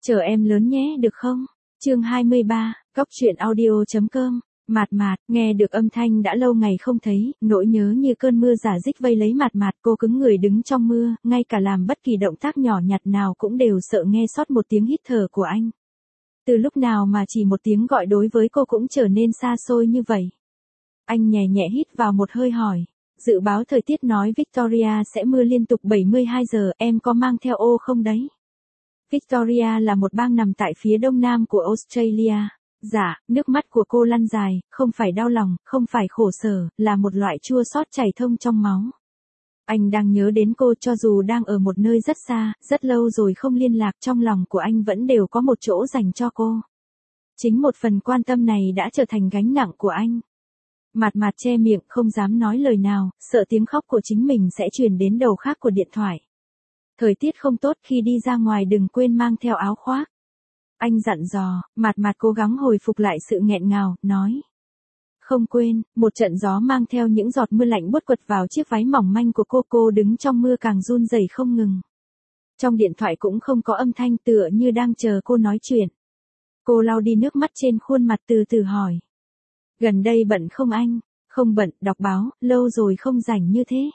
Chờ em lớn nhé được không? Chương 23, Góc truyện audio.com. Mạt Mạt, nghe được âm thanh đã lâu ngày không thấy, nỗi nhớ như cơn mưa rả rích vây lấy Mạt Mạt, cô cứng người đứng trong mưa, ngay cả làm bất kỳ động tác nhỏ nhặt nào cũng đều sợ nghe sót một tiếng hít thở của anh. Từ lúc nào mà chỉ một tiếng gọi đối với cô cũng trở nên xa xôi như vậy. Anh nhẹ nhẹ hít vào một hơi hỏi. Dự báo thời tiết nói Victoria sẽ mưa liên tục 72 giờ, em có mang theo ô không đấy? Victoria là một bang nằm tại phía đông nam của Australia. Dạ, nước mắt của cô lăn dài, không phải đau lòng, không phải khổ sở, là một loại chua xót chảy thông trong máu. Anh đang nhớ đến cô cho dù đang ở một nơi rất xa, rất lâu rồi không liên lạc, trong lòng của anh vẫn đều có một chỗ dành cho cô. Chính một phần quan tâm này đã trở thành gánh nặng của anh. Mạt Mạt che miệng không dám nói lời nào, sợ tiếng khóc của chính mình sẽ truyền đến đầu khác của điện thoại. Thời tiết không tốt, khi đi ra ngoài đừng quên mang theo áo khoác. Anh dặn dò. Mạt Mạt cố gắng hồi phục lại sự nghẹn ngào, nói. Không quên. Một trận gió mang theo những giọt mưa lạnh buốt quật vào chiếc váy mỏng manh của cô đứng trong mưa càng run rẩy không ngừng. Trong điện thoại cũng không có âm thanh, tựa như đang chờ cô nói chuyện. Cô lau đi nước mắt trên khuôn mặt, từ từ hỏi. Gần đây bận không anh? Không bận, đọc báo, lâu rồi không rảnh như thế.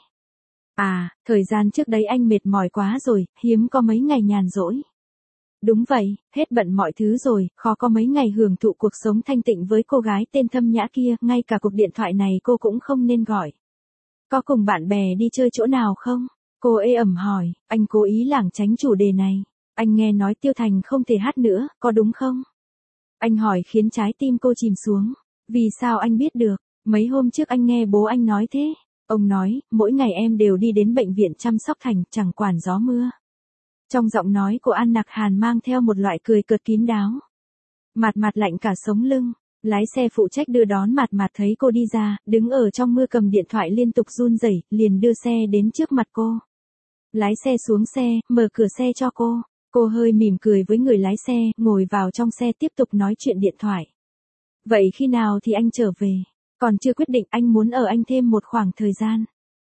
À, thời gian trước đấy anh mệt mỏi quá rồi, hiếm có mấy ngày nhàn rỗi. Đúng vậy, hết bận mọi thứ rồi, khó có mấy ngày hưởng thụ cuộc sống thanh tịnh với cô gái tên Thâm Nhã kia, ngay cả cuộc điện thoại này cô cũng không nên gọi. Có cùng bạn bè đi chơi chỗ nào không? Cô ê ẩm hỏi. Anh cố ý lảng tránh chủ đề này. Anh nghe nói Tiêu Thành không thể hát nữa, có đúng không? Anh hỏi khiến trái tim cô chìm xuống. Vì sao anh biết được? Mấy hôm trước anh nghe bố anh nói thế. Ông nói, mỗi ngày em đều đi đến bệnh viện chăm sóc Thành, chẳng quản gió mưa. Trong giọng nói của An Nặc Hàn mang theo một loại cười cợt kín đáo. Mạt Mạt lạnh cả sống lưng. Lái xe phụ trách đưa đón Mạt Mạt thấy cô đi ra, đứng ở trong mưa cầm điện thoại liên tục run rẩy, liền đưa xe đến trước mặt cô. Lái xe xuống xe, mở cửa xe cho cô. Cô hơi mỉm cười với người lái xe, ngồi vào trong xe tiếp tục nói chuyện điện thoại. Vậy khi nào thì anh trở về? Còn chưa quyết định, anh muốn ở anh thêm một khoảng thời gian.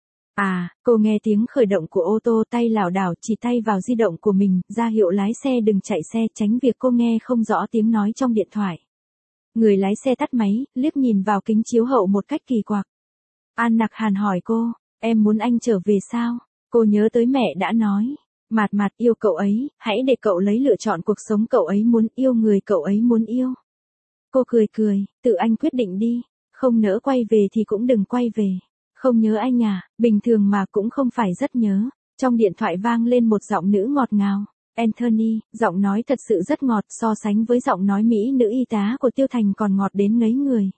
À, cô nghe tiếng khởi động của ô tô, tay lảo đảo chỉ tay vào di động của mình, ra hiệu lái xe đừng chạy xe, tránh việc cô nghe không rõ tiếng nói trong điện thoại. Người lái xe tắt máy, liếc nhìn vào kính chiếu hậu một cách kỳ quặc. An Nặc Hàn hỏi cô, em muốn anh trở về sao? Cô nhớ tới mẹ đã nói, Mạt Mạt yêu cậu ấy, hãy để cậu lấy lựa chọn cuộc sống cậu ấy muốn yêu, người cậu ấy muốn yêu. Cô cười cười, tự anh quyết định đi, không nỡ quay về thì cũng đừng quay về. Không nhớ anh à? Bình thường mà cũng không phải rất nhớ. Trong điện thoại vang lên một giọng nữ ngọt ngào. Anthony, giọng nói thật sự rất ngọt, so sánh với giọng nói Mỹ nữ y tá của Tiêu Thành còn ngọt đến ngấy người.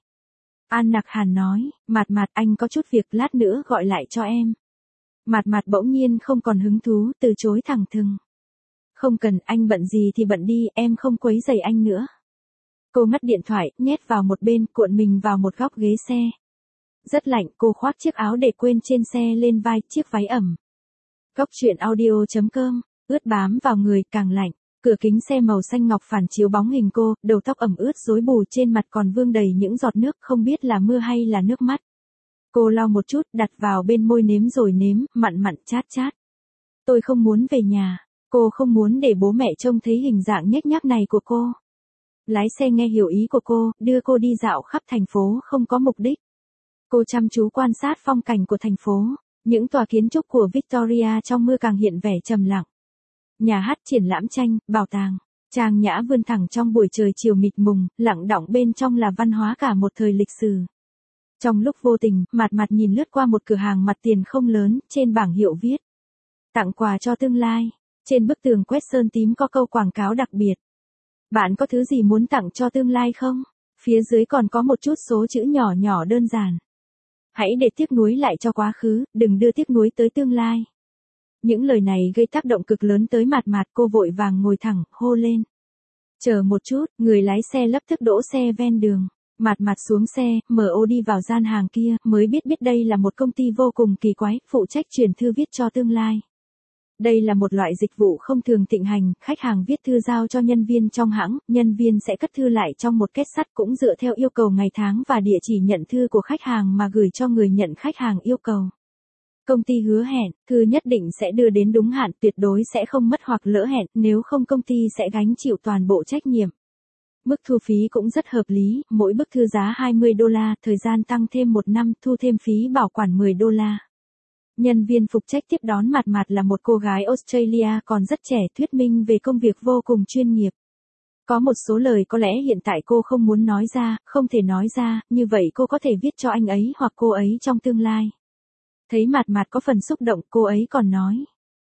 An Nặc Hàn nói, Mạt Mạt anh có chút việc, lát nữa gọi lại cho em. Mạt Mạt bỗng nhiên không còn hứng thú, từ chối thẳng thừng. Không cần, anh bận gì thì bận đi, em không quấy rầy anh nữa. Cô ngắt điện thoại, nhét vào một bên, cuộn mình vào một góc ghế xe. Rất lạnh, cô khoác chiếc áo để quên trên xe lên vai, chiếc váy ẩm. Góc truyện audio.com, ướt bám vào người, càng lạnh. Cửa kính xe màu xanh ngọc phản chiếu bóng hình cô, đầu tóc ẩm ướt rối bù, trên mặt còn vương đầy những giọt nước, không biết là mưa hay là nước mắt. Cô lau một chút, đặt vào bên môi nếm rồi nếm, mặn mặn chát chát. Tôi không muốn về nhà. Cô không muốn để bố mẹ trông thấy hình dạng nhếch nhác này của cô. Lái xe nghe hiểu ý của cô, đưa cô đi dạo khắp thành phố không có mục đích. Cô chăm chú quan sát phong cảnh của thành phố, những tòa kiến trúc của Victoria trong mưa càng hiện vẻ trầm lặng. Nhà hát, triển lãm tranh, bảo tàng, trang nhã vươn thẳng trong buổi trời chiều mịt mùng, lặng đọng bên trong là văn hóa cả một thời lịch sử. Trong lúc vô tình, Mạt Mạt nhìn lướt qua một cửa hàng mặt tiền không lớn, trên bảng hiệu viết. Tặng quà cho tương lai. Trên bức tường quét sơn tím có câu quảng cáo đặc biệt. Bạn có thứ gì muốn tặng cho tương lai không? Phía dưới còn có một chút số chữ nhỏ nhỏ đơn giản. Hãy để tiếc nuối lại cho quá khứ, đừng đưa tiếc nuối tới tương lai. Những lời này gây tác động cực lớn tới Mạt Mạt, cô vội vàng ngồi thẳng, hô lên. Chờ một chút, người lái xe lập tức đỗ xe ven đường. Mạt Mạt xuống xe, mở ô đi vào gian hàng kia, mới biết đây là một công ty vô cùng kỳ quái, phụ trách truyền thư viết cho tương lai. Đây là một loại dịch vụ không thường thịnh hành, khách hàng viết thư giao cho nhân viên trong hãng, nhân viên sẽ cất thư lại trong một két sắt cũng dựa theo yêu cầu ngày tháng và địa chỉ nhận thư của khách hàng mà gửi cho người nhận khách hàng yêu cầu. Công ty hứa hẹn, thư nhất định sẽ đưa đến đúng hạn, tuyệt đối sẽ không mất hoặc lỡ hẹn, nếu không công ty sẽ gánh chịu toàn bộ trách nhiệm. Mức thu phí cũng rất hợp lý, mỗi bức thư giá $20, thời gian tăng thêm 1 năm, thu thêm phí bảo quản $10. Nhân viên phụ trách tiếp đón Mạt Mạt là một cô gái Australia còn rất trẻ, thuyết minh về công việc vô cùng chuyên nghiệp. Có một số lời có lẽ hiện tại cô không muốn nói ra, không thể nói ra, như vậy cô có thể viết cho anh ấy hoặc cô ấy trong tương lai. Thấy Mạt Mạt có phần xúc động, cô ấy còn nói.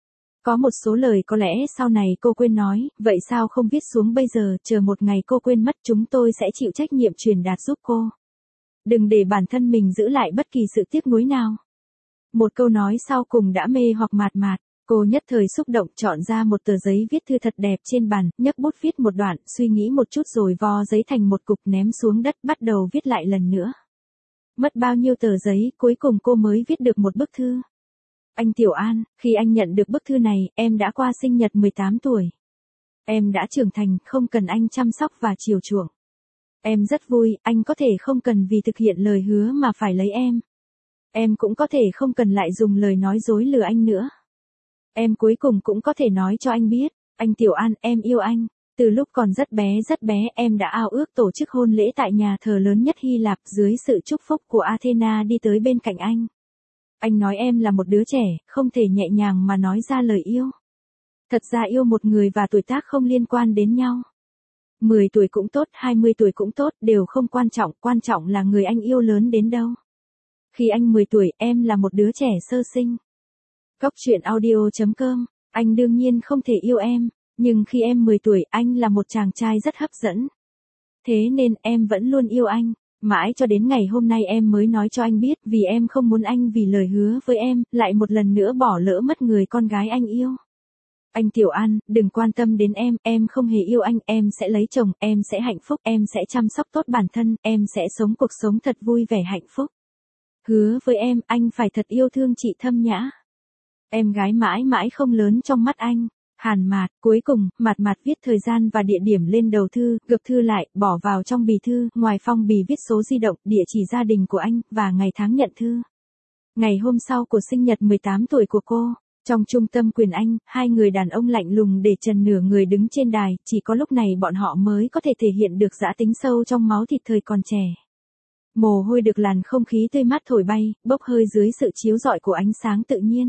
Có một số lời có lẽ sau này cô quên nói, vậy sao không viết xuống bây giờ, chờ một ngày cô quên mất chúng tôi sẽ chịu trách nhiệm truyền đạt giúp cô. Đừng để bản thân mình giữ lại bất kỳ sự tiếc nuối nào. Một câu nói sau cùng đã mê hoặc Mạt Mạt, cô nhất thời xúc động chọn ra một tờ giấy viết thư thật đẹp trên bàn, nhấc bút viết một đoạn, suy nghĩ một chút rồi vo giấy thành một cục ném xuống đất bắt đầu viết lại lần nữa. Mất bao nhiêu tờ giấy, cuối cùng cô mới viết được một bức thư. Anh Tiểu An, khi anh nhận được bức thư này, em đã qua sinh nhật 18 tuổi. Em đã trưởng thành, không cần anh chăm sóc và chiều chuộng. Em rất vui, anh có thể không cần vì thực hiện lời hứa mà phải lấy em. Em cũng có thể không cần lại dùng lời nói dối lừa anh nữa. Em cuối cùng cũng có thể nói cho anh biết, anh Tiểu An, em yêu anh. Từ lúc còn rất bé em đã ao ước tổ chức hôn lễ tại nhà thờ lớn nhất Hy Lạp dưới sự chúc phúc của Athena đi tới bên cạnh anh. Anh nói em là một đứa trẻ, không thể nhẹ nhàng mà nói ra lời yêu. Thật ra yêu một người và tuổi tác không liên quan đến nhau. 10 tuổi cũng tốt, 20 tuổi cũng tốt, đều không quan trọng là người anh yêu lớn đến đâu. Khi anh 10 tuổi, em là một đứa trẻ sơ sinh. Góc truyện audio.com, anh đương nhiên không thể yêu em, nhưng khi em 10 tuổi, anh là một chàng trai rất hấp dẫn. Thế nên em vẫn luôn yêu anh, mãi cho đến ngày hôm nay em mới nói cho anh biết vì em không muốn anh vì lời hứa với em, lại một lần nữa bỏ lỡ mất người con gái anh yêu. Anh Tiểu An, đừng quan tâm đến em không hề yêu anh, em sẽ lấy chồng, em sẽ hạnh phúc, em sẽ chăm sóc tốt bản thân, em sẽ sống cuộc sống thật vui vẻ hạnh phúc. Hứa với em, anh phải thật yêu thương chị Thâm Nhã. Em gái mãi mãi không lớn trong mắt anh. Hàn Mạt, cuối cùng, Mạt Mạt viết thời gian và địa điểm lên đầu thư, gập thư lại, bỏ vào trong bì thư, ngoài phong bì viết số di động, địa chỉ gia đình của anh, và ngày tháng nhận thư. Ngày hôm sau của sinh nhật 18 tuổi của cô, trong trung tâm quyền Anh, hai người đàn ông lạnh lùng để trần nửa người đứng trên đài, chỉ có lúc này bọn họ mới có thể thể hiện được dã tính sâu trong máu thịt thời còn trẻ. Mồ hôi được làn không khí tươi mát thổi bay, bốc hơi dưới sự chiếu rọi của ánh sáng tự nhiên.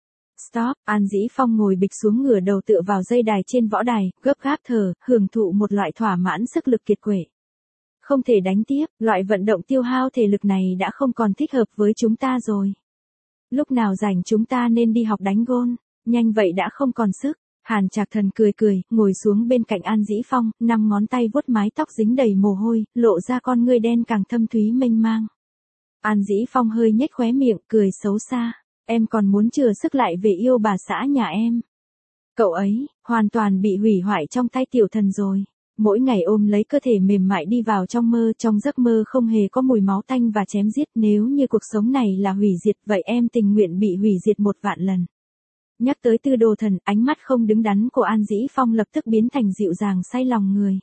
Stop, An Dĩ Phong ngồi bịch xuống ngửa đầu tựa vào dây đài trên võ đài, gấp gáp thở, hưởng thụ một loại thỏa mãn sức lực kiệt quệ. Không thể đánh tiếp, loại vận động tiêu hao thể lực này đã không còn thích hợp với chúng ta rồi. Lúc nào rảnh chúng ta nên đi học đánh gôn, nhanh vậy đã không còn sức. Hàn Trạc Thần cười, ngồi xuống bên cạnh An Dĩ Phong, 5 ngón tay vuốt mái tóc dính đầy mồ hôi, lộ ra con ngươi đen càng thâm thúy mênh mang. An Dĩ Phong hơi nhếch khóe miệng, cười xấu xa. Em còn muốn chừa sức lại về yêu bà xã nhà em. Cậu ấy, hoàn toàn bị hủy hoại trong tay tiểu thần rồi. Mỗi ngày ôm lấy cơ thể mềm mại đi vào trong mơ, trong giấc mơ không hề có mùi máu tanh và chém giết. Nếu như cuộc sống này là hủy diệt, vậy em tình nguyện bị hủy diệt 1 vạn lần. Nhắc tới Tư Đồ Thần, ánh mắt không đứng đắn của An Dĩ Phong lập tức biến thành dịu dàng say lòng người.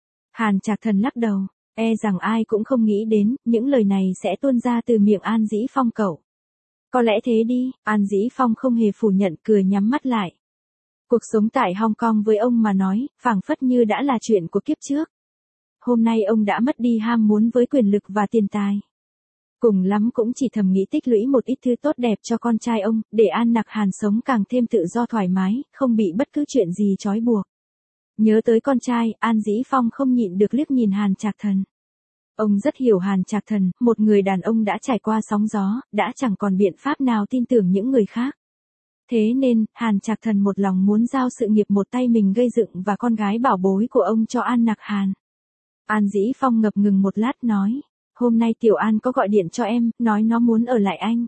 Hàn Trạc Thần lắc đầu, e rằng ai cũng không nghĩ đến, những lời này sẽ tuôn ra từ miệng An Dĩ Phong cậu. Có lẽ thế đi, An Dĩ Phong không hề phủ nhận, cười nhắm mắt lại. Cuộc sống tại Hong Kong với ông mà nói, phảng phất như đã là chuyện của kiếp trước. Hôm nay ông đã mất đi ham muốn với quyền lực và tiền tài. Cùng lắm cũng chỉ thầm nghĩ tích lũy một ít thứ tốt đẹp cho con trai ông, để An Nặc Hàn sống càng thêm tự do thoải mái, không bị bất cứ chuyện gì trói buộc. Nhớ tới con trai, An Dĩ Phong không nhịn được liếc nhìn Hàn Trạc Thần. Ông rất hiểu Hàn Trạc Thần, một người đàn ông đã trải qua sóng gió, đã chẳng còn biện pháp nào tin tưởng những người khác. Thế nên, Hàn Trạc Thần một lòng muốn giao sự nghiệp một tay mình gây dựng và con gái bảo bối của ông cho An Nặc Hàn. An Dĩ Phong ngập ngừng một lát nói, hôm nay Tiểu An có gọi điện cho em, nói nó muốn ở lại anh.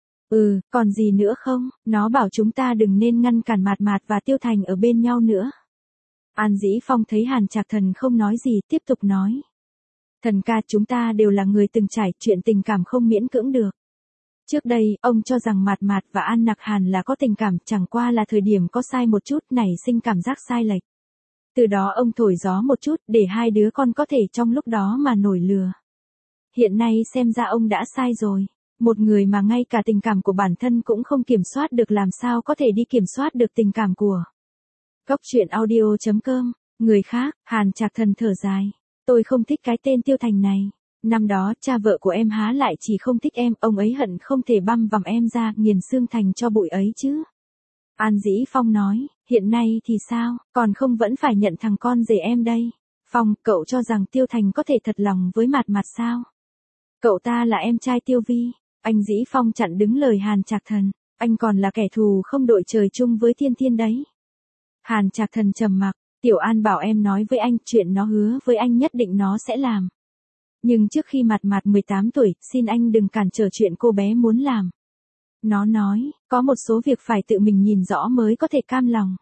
Còn gì nữa không, nó bảo chúng ta đừng nên ngăn cản Mạt Mạt và Tiêu Thành ở bên nhau nữa. An Dĩ Phong thấy Hàn Trạc Thần không nói gì, tiếp tục nói. Thần ca, chúng ta đều là người từng trải, chuyện tình cảm không miễn cưỡng được. Trước đây, ông cho rằng Mạt Mạt và An Nặc Hàn là có tình cảm, chẳng qua là thời điểm có sai một chút, nảy sinh cảm giác sai lệch. Từ đó ông thổi gió một chút, để hai đứa con có thể trong lúc đó mà nổi lửa. Hiện nay xem ra ông đã sai rồi. Một người mà ngay cả tình cảm của bản thân cũng không kiểm soát được làm sao có thể đi kiểm soát được tình cảm của. Cốc truyện audio.com, người khác, Hàn Trạc Thần thở dài. Tôi không thích cái tên Tiêu Thành này. Năm đó, cha vợ của em há lại chỉ không thích em, ông ấy hận không thể băm vằm em ra, nghiền xương thành cho bụi ấy chứ. An Dĩ Phong nói, hiện nay thì sao, còn không vẫn phải nhận thằng con rể em đây. Phong, cậu cho rằng Tiêu Thành có thể thật lòng với Mạt Mạt sao? Cậu ta là em trai Tiêu Vi. Anh Dĩ Phong chặn đứng lời Hàn Trạc Thần. Anh còn là kẻ thù không đội trời chung với Thiên Thiên đấy. Hàn Trạc Thần trầm mặc. Tiểu An bảo em nói với anh chuyện nó hứa với anh nhất định nó sẽ làm. Nhưng trước khi Mạt Mạt 18 tuổi, xin anh đừng cản trở chuyện cô bé muốn làm. Nó nói, có một số việc phải tự mình nhìn rõ mới có thể cam lòng.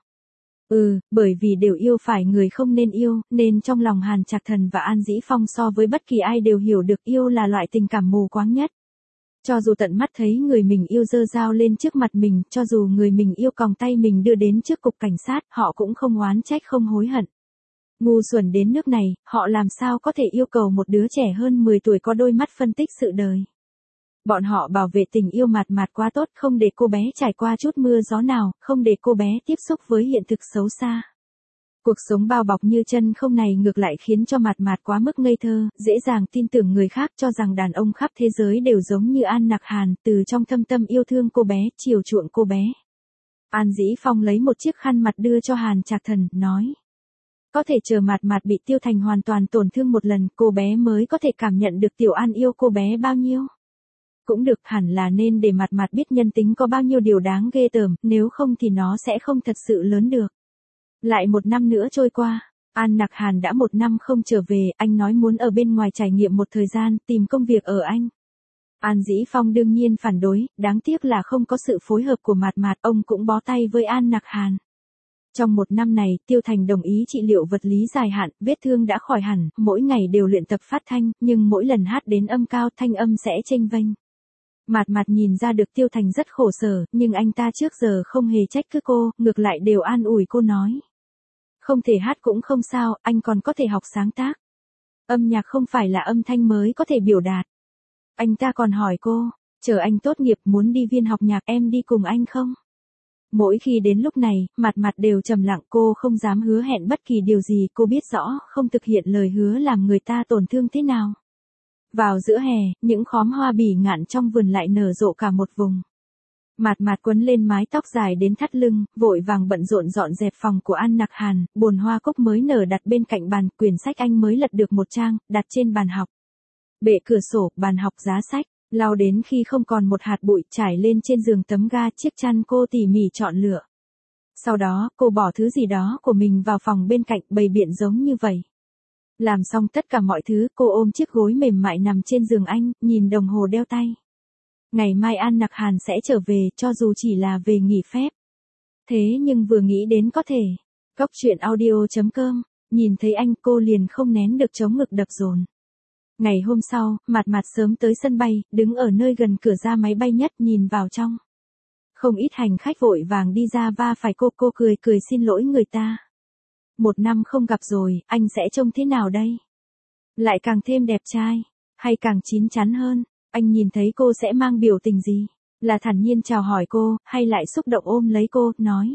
Bởi vì đều yêu phải người không nên yêu, nên trong lòng Hàn Trạc Thần và An Dĩ Phong so với bất kỳ ai đều hiểu được yêu là loại tình cảm mù quáng nhất. Cho dù tận mắt thấy người mình yêu giơ dao lên trước mặt mình, cho dù người mình yêu còng tay mình đưa đến trước cục cảnh sát, họ cũng không oán trách không hối hận. Ngu xuẩn đến nước này, họ làm sao có thể yêu cầu một đứa trẻ hơn 10 tuổi có đôi mắt phân tích sự đời. Bọn họ bảo vệ tình yêu Mạt Mạt quá tốt, không để cô bé trải qua chút mưa gió nào, không để cô bé tiếp xúc với hiện thực xấu xa. Cuộc sống bao bọc như chân không này ngược lại khiến cho Mạt Mạt quá mức ngây thơ, dễ dàng tin tưởng người khác, cho rằng đàn ông khắp thế giới đều giống như An Nặc Hàn, từ trong thâm tâm yêu thương cô bé, chiều chuộng cô bé. An Dĩ Phong lấy một chiếc khăn mặt đưa cho Hàn Trạc Thần, nói. Có thể chờ Mạt Mạt bị Tiêu Thành hoàn toàn tổn thương một lần, cô bé mới có thể cảm nhận được Tiểu An yêu cô bé bao nhiêu. Cũng được, hẳn là nên để Mạt Mạt biết nhân tính có bao nhiêu điều đáng ghê tởm, nếu không thì nó sẽ không thật sự lớn được. Lại một năm nữa trôi qua, An Nặc Hàn đã một năm không trở về, anh nói muốn ở bên ngoài trải nghiệm một thời gian, tìm công việc ở Anh. An Dĩ Phong đương nhiên phản đối, đáng tiếc là không có sự phối hợp của Mạt Mạt, ông cũng bó tay với An Nặc Hàn. Trong một năm này, Tiêu Thành đồng ý trị liệu vật lý dài hạn, vết thương đã khỏi hẳn, mỗi ngày đều luyện tập phát thanh, nhưng mỗi lần hát đến âm cao thanh âm sẽ chênh vênh. Mạt Mạt nhìn ra được Tiêu Thành rất khổ sở, nhưng anh ta trước giờ không hề trách cứ cô, ngược lại đều an ủi cô nói. Không thể hát cũng không sao, anh còn có thể học sáng tác. Âm nhạc không phải là âm thanh mới có thể biểu đạt. Anh ta còn hỏi cô, chờ anh tốt nghiệp muốn đi viên học nhạc em đi cùng anh không? Mỗi khi đến lúc này, Mạt Mạt đều trầm lặng, cô không dám hứa hẹn bất kỳ điều gì, cô biết rõ không thực hiện lời hứa làm người ta tổn thương thế nào. Vào giữa hè, những khóm hoa bỉ ngạn trong vườn lại nở rộ cả một vùng. Mạt Mạt quấn lên mái tóc dài đến thắt lưng, vội vàng bận rộn dọn dẹp phòng của An Nặc Hàn, bồn hoa cúc mới nở đặt bên cạnh bàn, quyển sách anh mới lật được một trang, đặt trên bàn học. Bệ cửa sổ, bàn học, giá sách, lau đến khi không còn một hạt bụi, trải lên trên giường tấm ga, chiếc chăn cô tỉ mỉ chọn lựa. Sau đó, cô bỏ thứ gì đó của mình vào phòng bên cạnh, bày biện giống như vậy. Làm xong tất cả mọi thứ, cô ôm chiếc gối mềm mại nằm trên giường anh, nhìn đồng hồ đeo tay. Ngày mai An Nặc Hàn sẽ trở về, cho dù chỉ là về nghỉ phép. Thế nhưng vừa nghĩ đến có thể. Cốc truyện audio.com, nhìn thấy anh cô liền không nén được chống ngực đập dồn. Ngày hôm sau, Mạt Mạt sớm tới sân bay, đứng ở nơi gần cửa ra máy bay nhất nhìn vào trong. Không ít hành khách vội vàng đi ra va phải cô cười xin lỗi người ta. Một năm không gặp rồi, anh sẽ trông thế nào đây? Lại càng thêm đẹp trai, hay càng chín chắn hơn, anh nhìn thấy cô sẽ mang biểu tình gì? Là thản nhiên chào hỏi cô, hay lại xúc động ôm lấy cô, nói.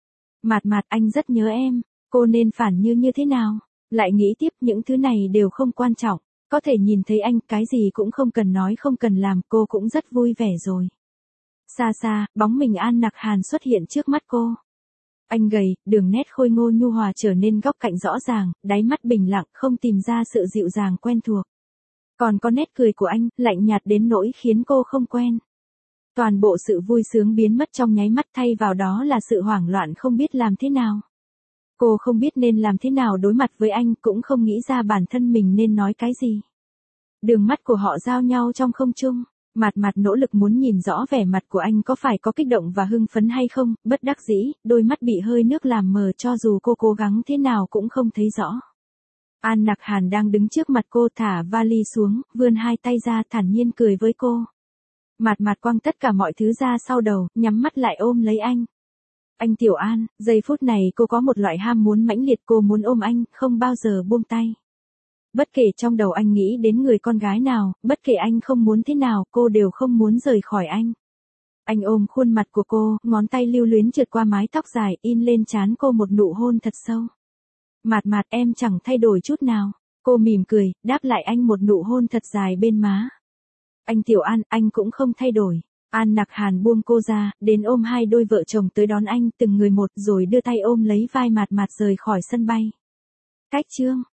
Mạt Mạt, anh rất nhớ em, cô nên phản như thế nào? Lại nghĩ tiếp những thứ này đều không quan trọng, có thể nhìn thấy anh, cái gì cũng không cần nói không cần làm, cô cũng rất vui vẻ rồi. Xa xa, bóng mình An Nặc Hàn xuất hiện trước mắt cô. Anh gầy, đường nét khôi ngô nhu hòa trở nên góc cạnh rõ ràng, đáy mắt bình lặng, không tìm ra sự dịu dàng quen thuộc. Còn có nét cười của anh, lạnh nhạt đến nỗi khiến cô không quen. Toàn bộ sự vui sướng biến mất trong nháy mắt, thay vào đó là sự hoảng loạn không biết làm thế nào. Cô không biết nên làm thế nào đối mặt với anh, cũng không nghĩ ra bản thân mình nên nói cái gì. Đường mắt của họ giao nhau trong không trung. Mạt Mạt nỗ lực muốn nhìn rõ vẻ mặt của anh có phải có kích động và hưng phấn hay không, bất đắc dĩ, đôi mắt bị hơi nước làm mờ, cho dù cô cố gắng thế nào cũng không thấy rõ. An Nặc Hàn đang đứng trước mặt cô, thả vali xuống, vươn hai tay ra, thản nhiên cười với cô. Mạt Mạt quăng tất cả mọi thứ ra sau đầu, nhắm mắt lại ôm lấy anh. Anh Tiểu An, giây phút này cô có một loại ham muốn mãnh liệt, cô muốn ôm anh, không bao giờ buông tay. Bất kể trong đầu anh nghĩ đến người con gái nào, bất kể anh không muốn thế nào, cô đều không muốn rời khỏi anh. Anh ôm khuôn mặt của cô, ngón tay lưu luyến trượt qua mái tóc dài, in lên trán cô một nụ hôn thật sâu. Mạt Mạt, em chẳng thay đổi chút nào. Cô mỉm cười, đáp lại anh một nụ hôn thật dài bên má. Anh Tiểu An, anh cũng không thay đổi. An Nặc Hàn buông cô ra, đến ôm hai đôi vợ chồng tới đón anh, từng người một, rồi đưa tay ôm lấy vai Mạt Mạt rời khỏi sân bay. Cách chương